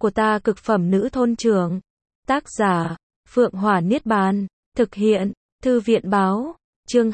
của ta cực phẩm nữ thôn trưởng. Tác giả, Phượng Hỏa Niết Bàn. Thực hiện, Thư viện báo. Chương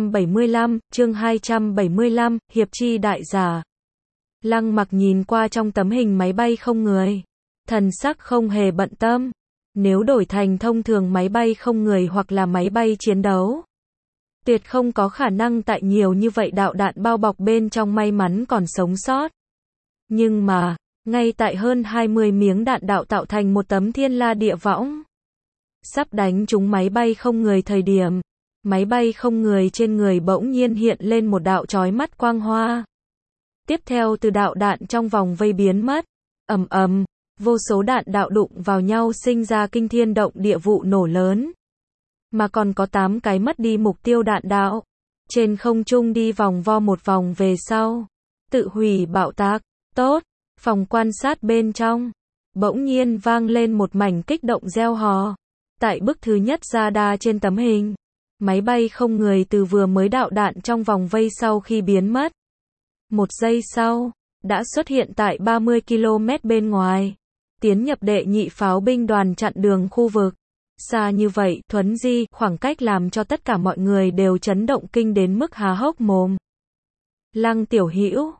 275, Hiệp chi đại giả. Lăng Mặc nhìn qua trong tấm hình máy bay không người. Thần sắc không hề bận tâm. Nếu đổi thành thông thường máy bay không người hoặc là máy bay chiến đấu, tuyệt không có khả năng tại nhiều như vậy đạo đạn bao bọc bên trong may mắn còn sống sót. Nhưng mà, ngay tại hơn 20 miếng đạn đạo tạo thành một tấm thiên la địa võng, sắp đánh trúng máy bay không người thời điểm, máy bay không người trên người bỗng nhiên hiện lên một đạo chói mắt quang hoa. Tiếp theo từ đạo đạn trong vòng vây biến mất. Ầm ầm, vô số đạn đạo đụng vào nhau sinh ra kinh thiên động địa vụ nổ lớn. Mà còn có 8 cái mất đi mục tiêu đạn đạo. Trên không trung đi vòng vo một vòng về sau. Tự hủy bạo tạc. Tốt. Phòng quan sát bên trong. Bỗng nhiên vang lên một mảnh kích động reo hò. Tại bức thứ nhất radar trên tấm hình. Máy bay không người từ vừa mới đạo đạn trong vòng vây sau khi biến mất. Một giây sau, đã xuất hiện tại 30 km bên ngoài. Tiến nhập đệ nhị pháo binh đoàn chặn đường khu vực. Xa như vậy, thuấn di, khoảng cách làm cho tất cả mọi người đều chấn động kinh đến mức há hốc mồm. Lăng tiểu hữu,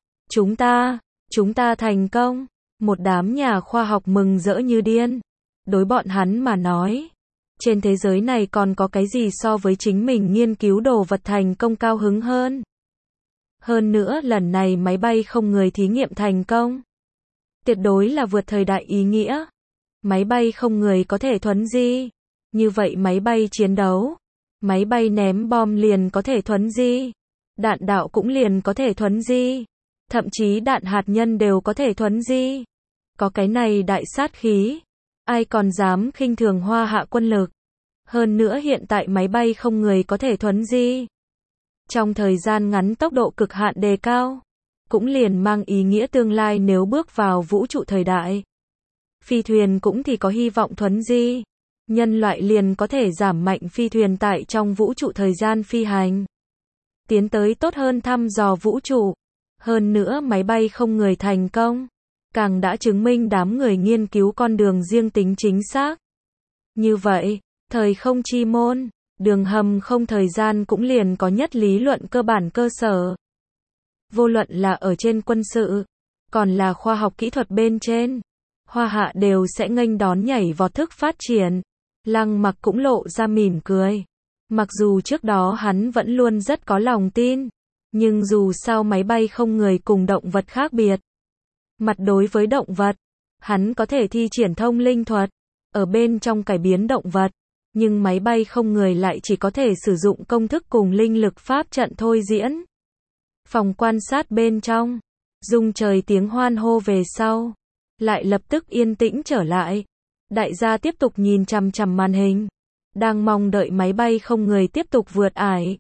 chúng ta thành công. Một đám nhà khoa học mừng rỡ như điên. Đối bọn hắn mà nói, trên thế giới này còn có cái gì so với chính mình nghiên cứu đồ vật thành công cao hứng hơn. Hơn nữa lần này máy bay không người thí nghiệm thành công. Tuyệt đối là vượt thời đại ý nghĩa. Máy bay không người có thể thuấn di. Như vậy máy bay chiến đấu, máy bay ném bom liền có thể thuấn di. Đạn đạo cũng liền có thể thuấn di. Thậm chí đạn hạt nhân đều có thể thuấn di. Có cái này đại sát khí, ai còn dám khinh thường Hoa Hạ quân lực. Hơn nữa hiện tại máy bay không người có thể thuấn di. Trong thời gian ngắn tốc độ cực hạn đề cao, cũng liền mang ý nghĩa tương lai nếu bước vào vũ trụ thời đại. Phi thuyền cũng thì có hy vọng thuấn di. Nhân loại liền có thể giảm mạnh phi thuyền tại trong vũ trụ thời gian phi hành. Tiến tới tốt hơn thăm dò vũ trụ. Hơn nữa máy bay không người thành công, càng đã chứng minh đám người nghiên cứu con đường riêng tính chính xác. Như vậy, thời không chi môn, đường hầm không thời gian cũng liền có nhất lý luận cơ bản cơ sở. Vô luận là ở trên quân sự, còn là khoa học kỹ thuật bên trên, Hoa Hạ đều sẽ nghênh đón nhảy vọt thức phát triển. Lăng Mặc cũng lộ ra mỉm cười. Mặc dù trước đó hắn vẫn luôn rất có lòng tin, nhưng dù sao máy bay không người cùng động vật khác biệt. Mặt đối với động vật, hắn có thể thi triển thông linh thuật, ở bên trong cải biến động vật, nhưng máy bay không người lại chỉ có thể sử dụng công thức cùng linh lực pháp trận thôi diễn. Phòng quan sát bên trong, rung trời tiếng hoan hô về sau, lại lập tức yên tĩnh trở lại. Đại gia tiếp tục nhìn chằm chằm màn hình, đang mong đợi máy bay không người tiếp tục vượt ải.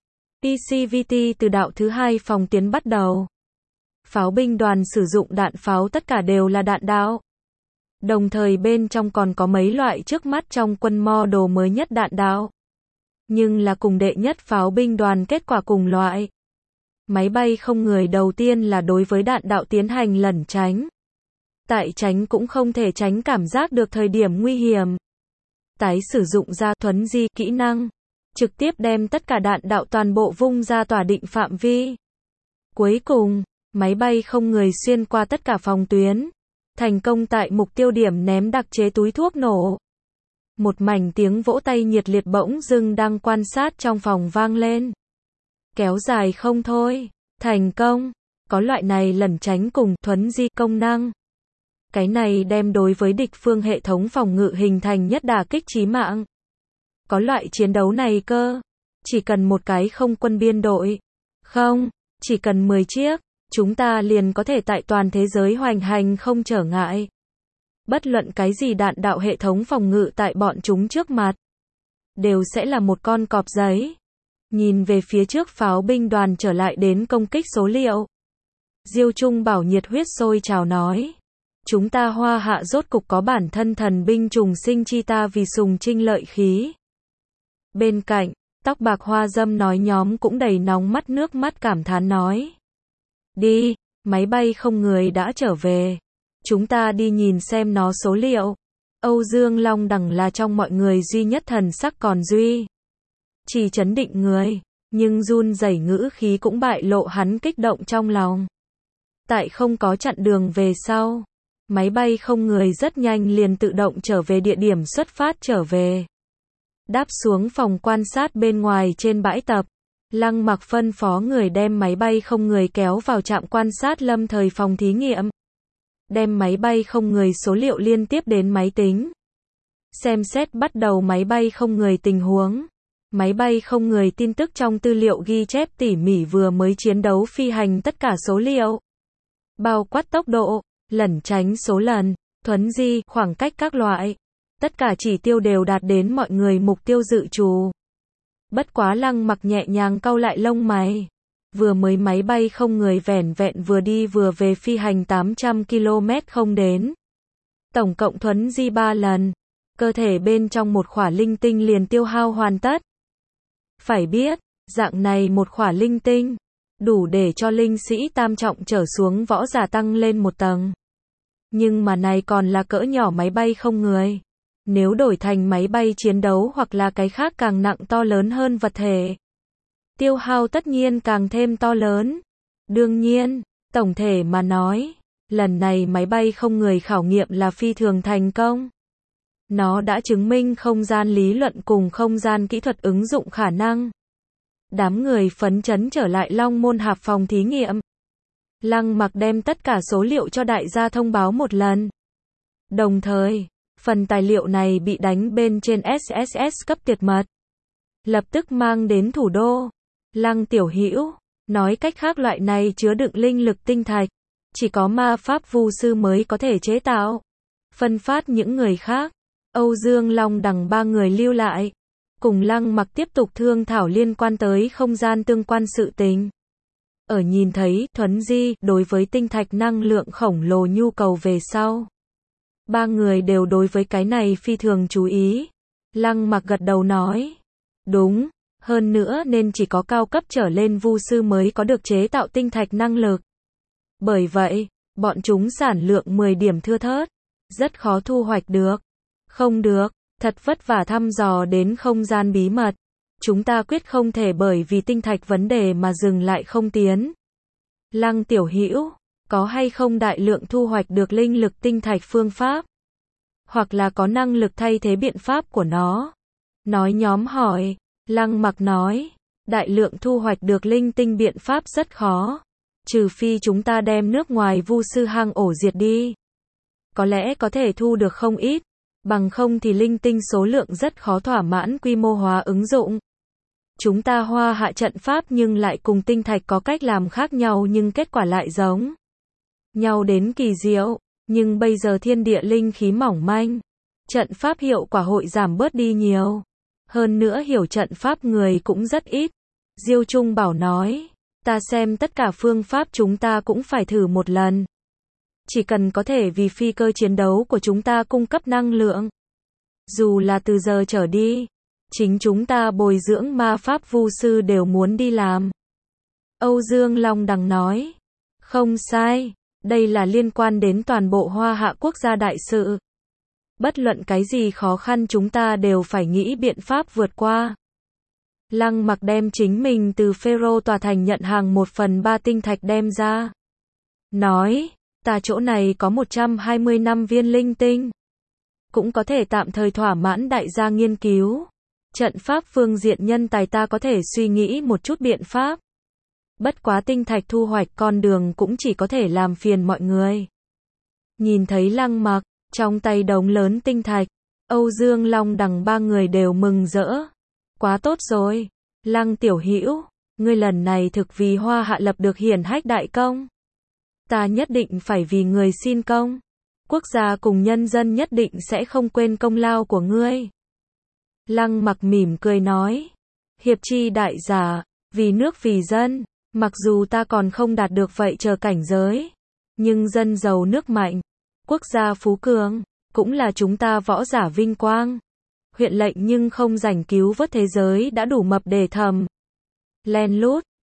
PCVT từ đạo thứ 2 phòng tiến bắt đầu. Pháo binh đoàn sử dụng đạn pháo tất cả đều là đạn đạo. Đồng thời bên trong còn có mấy loại trước mắt trong quân model mới nhất đạn đạo. Nhưng là cùng đệ nhất pháo binh đoàn kết quả cùng loại. Máy bay không người đầu tiên là đối với đạn đạo tiến hành lẩn tránh. Tại tránh cũng không thể tránh cảm giác được thời điểm nguy hiểm. Tái sử dụng ra thuấn di kỹ năng, trực tiếp đem tất cả đạn đạo toàn bộ vung ra tỏa định phạm vi. Cuối cùng, máy bay không người xuyên qua tất cả phòng tuyến, thành công tại mục tiêu điểm ném đặc chế túi thuốc nổ. Một mảnh tiếng vỗ tay nhiệt liệt bỗng dưng đang quan sát trong phòng vang lên. Kéo dài không thôi, thành công, có loại này lẩn tránh cùng thuấn di công năng. Cái này đem đối với địch phương hệ thống phòng ngự hình thành nhất đả kích chí mạng. Có loại chiến đấu này cơ, chỉ cần một cái không quân biên đội, không, chỉ cần 10 chiếc, chúng ta liền có thể tại toàn thế giới hoành hành không trở ngại. Bất luận cái gì đạn đạo hệ thống phòng ngự tại bọn chúng trước mặt, đều sẽ là một con cọp giấy. Nhìn về phía trước pháo binh đoàn trở lại đến công kích số liệu. Diêu Trung Bảo nhiệt huyết sôi trào nói. Chúng ta Hoa Hạ rốt cục có bản thân thần binh trùng sinh chi ta vì sùng trinh lợi khí. Bên cạnh, tóc bạc Hoa Dâm nói nhóm cũng đầy nóng mắt nước mắt cảm thán nói. Đi, máy bay không người đã trở về. Chúng ta đi nhìn xem nó số liệu. Âu Dương Long Đằng là trong mọi người duy nhất thần sắc còn duy chỉ trấn định người, nhưng run rẩy ngữ khí cũng bại lộ hắn kích động trong lòng. Tại không có chặn đường về sau, máy bay không người rất nhanh liền tự động trở về địa điểm xuất phát trở về. Đáp xuống phòng quan sát bên ngoài trên bãi tập, Lăng Mặc phân phó người đem máy bay không người kéo vào trạm quan sát lâm thời phòng thí nghiệm. Đem máy bay không người số liệu liên tiếp đến máy tính. Xem xét bắt đầu máy bay không người tình huống. Máy bay không người tin tức trong tư liệu ghi chép tỉ mỉ vừa mới chiến đấu phi hành tất cả số liệu. Bao quát tốc độ, lẩn tránh số lần, thuấn di, khoảng cách các loại. Tất cả chỉ tiêu đều đạt đến mọi người mục tiêu dự trù. Bất quá Lăng Mặc nhẹ nhàng cau lại lông mày. Vừa mới máy bay không người vẻn vẹn vừa đi vừa về phi hành 800 km không đến. Tổng cộng thuấn di 3 lần. Cơ thể bên trong một khỏa linh tinh liền tiêu hao hoàn tất. Phải biết, dạng này một khỏa linh tinh, đủ để cho linh sĩ tam trọng trở xuống võ giả tăng lên một tầng. Nhưng mà này còn là cỡ nhỏ máy bay không người. Nếu đổi thành máy bay chiến đấu hoặc là cái khác càng nặng to lớn hơn vật thể, tiêu hao tất nhiên càng thêm to lớn. Đương nhiên, tổng thể mà nói, lần này máy bay không người khảo nghiệm là phi thường thành công. Nó đã chứng minh không gian lý luận cùng không gian kỹ thuật ứng dụng khả năng. Đám người phấn chấn trở lại Long Môn Hạp phòng thí nghiệm. Lăng Mặc đem tất cả số liệu cho đại gia thông báo một lần. Đồng thời, phần tài liệu này bị đánh bên trên SSS cấp tuyệt mật. Lập tức mang đến thủ đô. Lăng Tiểu Hữu nói cách khác loại này chứa đựng linh lực tinh thạch, chỉ có ma pháp vu sư mới có thể chế tạo. Phân phát những người khác. Âu Dương Long Đằng ba người lưu lại. Cùng Lăng Mặc tiếp tục thương thảo liên quan tới không gian tương quan sự tình. Ở nhìn thấy thuấn di đối với tinh thạch năng lượng khổng lồ nhu cầu về sau. Ba người đều đối với cái này phi thường chú ý. Lăng Mặc gật đầu nói. Đúng, hơn nữa nên chỉ có cao cấp trở lên vu sư mới có được chế tạo tinh thạch năng lực. Bởi vậy, bọn chúng sản lượng 10 điểm thưa thớt. Rất khó thu hoạch được. Không được, thật vất vả thăm dò đến không gian bí mật. Chúng ta quyết không thể bởi vì tinh thạch vấn đề mà dừng lại không tiến. Lăng Tiểu Hữu có hay không đại lượng thu hoạch được linh lực tinh thạch phương pháp? Hoặc là có năng lực thay thế biện pháp của nó? Nói nhóm hỏi, Lăng Mặc nói, đại lượng thu hoạch được linh tinh biện pháp rất khó. Trừ phi chúng ta đem nước ngoài vu sư hang ổ diệt đi. Có lẽ có thể thu được không ít, bằng không thì linh tinh số lượng rất khó thỏa mãn quy mô hóa ứng dụng. Chúng ta hoa hạ trận pháp nhưng lại cùng tinh thạch có cách làm khác nhau nhưng kết quả lại giống nhau đến kỳ diệu, nhưng bây giờ thiên địa linh khí mỏng manh, trận pháp hiệu quả hội giảm bớt đi nhiều. Hơn nữa hiểu trận pháp người cũng rất ít. Diêu Trung Bảo nói, ta xem tất cả phương pháp chúng ta cũng phải thử một lần. Chỉ cần có thể vì phi cơ chiến đấu của chúng ta cung cấp năng lượng. Dù là từ giờ trở đi, chính chúng ta bồi dưỡng ma pháp vu sư đều muốn đi làm. Âu Dương Long Đằng nói, không sai, đây là liên quan đến toàn bộ Hoa Hạ quốc gia đại sự. Bất luận cái gì khó khăn chúng ta đều phải nghĩ biện pháp vượt qua. Lăng Mặc đem chính mình từ Phêrô tòa thành nhận hàng 1/3 tinh thạch đem ra. Nói, ta chỗ này có 120 năm viên linh tinh. Cũng có thể tạm thời thỏa mãn đại gia nghiên cứu. Trận pháp phương diện nhân tài ta có thể suy nghĩ một chút biện pháp. Bất quá tinh thạch thu hoạch con đường cũng chỉ có thể làm phiền mọi người. Nhìn thấy Lăng Mặc, trong tay đống lớn tinh thạch, Âu Dương Long Đằng ba người đều mừng rỡ. Quá tốt rồi, Lăng Tiểu Hữu, ngươi lần này thực vì Hoa Hạ lập được hiển hách đại công. Ta nhất định phải vì người xin công. Quốc gia cùng nhân dân nhất định sẽ không quên công lao của ngươi. Lăng Mặc mỉm cười nói, hiệp chi đại giả, vì nước vì dân, mặc dù ta còn không đạt được vậy chờ cảnh giới, nhưng dân giàu nước mạnh, quốc gia phú cường, cũng là chúng ta võ giả vinh quang. Huyện lệnh nhưng không rảnh cứu vớt thế giới đã đủ mập để thầm. Len lút,